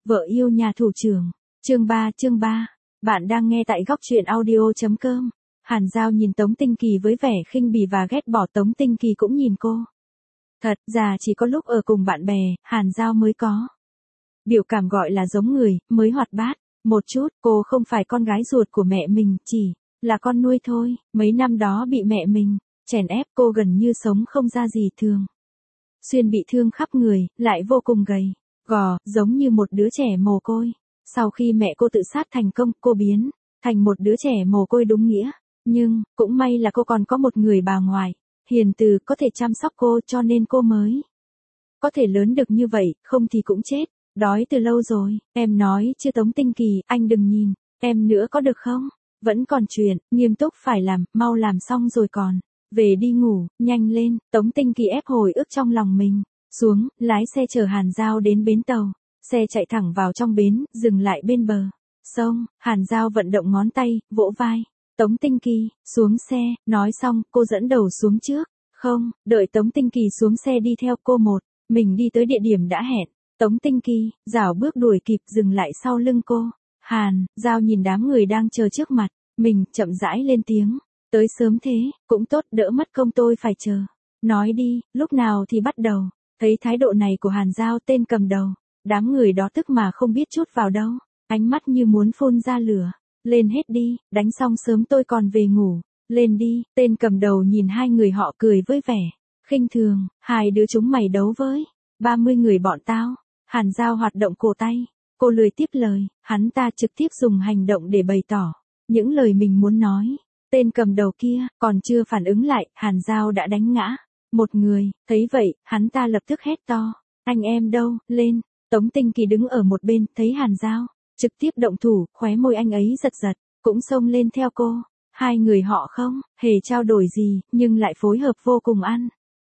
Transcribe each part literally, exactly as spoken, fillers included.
Vợ yêu nhà thủ trưởng. Chương ba chương ba. Bạn đang nghe tại góc truyện audio.com. Hàn Giao nhìn Tống Tinh Kỳ với vẻ khinh bỉ và ghét bỏ. Tống Tinh Kỳ cũng nhìn cô. Thật ra chỉ có lúc ở cùng bạn bè, Hàn Giao mới có biểu cảm gọi là giống người, mới hoạt bát. Một chút, cô không phải con gái ruột của mẹ mình, chỉ là con nuôi thôi. Mấy năm đó bị mẹ mình chèn ép, cô gần như sống không ra gì, thường xuyên bị thương khắp người, lại vô cùng gầy gò, giống như một đứa trẻ mồ côi. Sau khi mẹ cô tự sát thành công, cô biến thành một đứa trẻ mồ côi đúng nghĩa. Nhưng, cũng may là cô còn có một người bà ngoại hiền từ có thể chăm sóc cô, cho nên cô mới có thể lớn được như vậy, không thì cũng chết đói từ lâu rồi. Em nói chứ Tống Tinh Kỳ, anh đừng nhìn em nữa có được không? Vẫn còn chuyện nghiêm túc phải làm, mau làm xong rồi còn về đi ngủ, nhanh lên. Tống Tinh Kỳ ép hồi ức trong lòng mình xuống, lái xe chở Hàn Giao đến bến tàu. Xe chạy thẳng vào trong bến, dừng lại bên bờ sông. Hàn Giao vận động ngón tay, vỗ vai Tống Tinh Kỳ, xuống xe. Nói xong, cô dẫn đầu xuống trước. Không, đợi Tống Tinh Kỳ xuống xe đi theo cô một mình đi tới địa điểm đã hẹn. Tống Tinh Kỳ rảo bước đuổi kịp, dừng lại sau lưng cô. Hàn Giao nhìn đám người đang chờ trước mặt mình, chậm rãi lên tiếng. Tới sớm thế, cũng tốt, đỡ mất công tôi phải chờ. Nói đi, lúc nào thì bắt đầu? Thấy thái độ này của Hàn Giao, tên cầm đầu đám người đó tức mà không biết chút vào đâu, ánh mắt như muốn phun ra lửa. Lên hết đi, đánh xong sớm tôi còn về ngủ. Lên đi. Tên cầm đầu nhìn hai người họ cười với vẻ khinh thường. Hai đứa chúng mày đấu với ba mươi người bọn tao. Hàn Giao hoạt động cổ tay, cô lười tiếp lời. Hắn ta trực tiếp dùng hành động để bày tỏ những lời mình muốn nói. Tên cầm đầu kia còn chưa phản ứng lại, Hàn Giao đã đánh ngã một người. Thấy vậy, hắn ta lập tức hét to. Anh em đâu, lên. Tống Tinh Kỳ đứng ở một bên, thấy Hàn Giao trực tiếp động thủ, khóe môi anh ấy giật giật, cũng xông lên theo cô. Hai người họ không hề trao đổi gì, nhưng lại phối hợp vô cùng ăn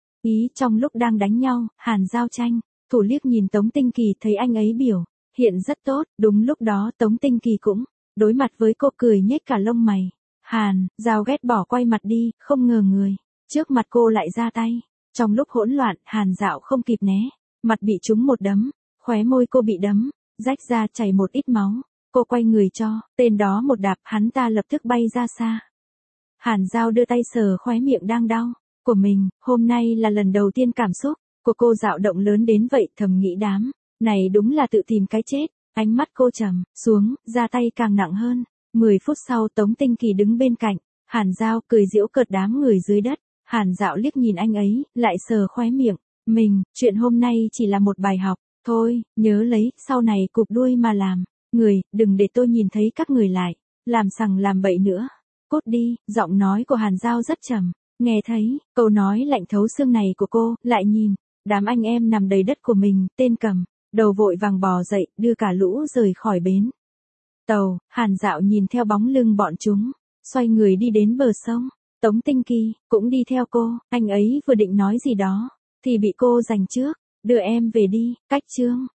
ý. Trong lúc đang đánh nhau, Hàn Giao tranh thủ liếc nhìn Tống Tinh Kỳ, thấy anh ấy biểu hiện rất tốt. Đúng lúc đó Tống Tinh Kỳ cũng đối mặt với cô, cười nhếch cả lông mày. Hàn Giao ghét bỏ quay mặt đi, không ngờ người trước mặt cô lại ra tay. Trong lúc hỗn loạn, Hàn Dạo không kịp né, mặt bị trúng một đấm, khóe môi cô bị đấm rách ra, chảy một ít máu. Cô quay người cho tên đó một đạp, hắn ta lập tức bay ra xa. Hàn Giao đưa tay sờ khóe miệng đang đau của mình. Hôm nay là lần đầu tiên cảm xúc của cô dao động lớn đến vậy, thầm nghĩ đám này đúng là tự tìm cái chết. Ánh mắt cô trầm xuống, ra tay càng nặng hơn. Mười phút sau, Tống Tinh Kỳ đứng bên cạnh Hàn Giao, cười giễu cợt đám người dưới đất. Hàn Dạo liếc nhìn anh ấy, lại sờ khóe miệng mình. Chuyện hôm nay chỉ là một bài học thôi, nhớ lấy, sau này cụp đuôi mà làm người, đừng để tôi nhìn thấy các người lại làm sằng làm bậy nữa. Cút đi. Giọng nói của Hàn Giao rất trầm. Nghe thấy câu nói lạnh thấu xương này của cô, lại nhìn đám anh em nằm đầy đất của mình, tên cầm đầu vội vàng bò dậy, đưa cả lũ rời khỏi bến tàu. Hàn Dạo nhìn theo bóng lưng bọn chúng, xoay người đi đến bờ sông. Tống Tinh Kỳ cũng đi theo cô. Anh ấy vừa định nói gì đó thì bị cô giành trước. Đưa em về đi. Cách chương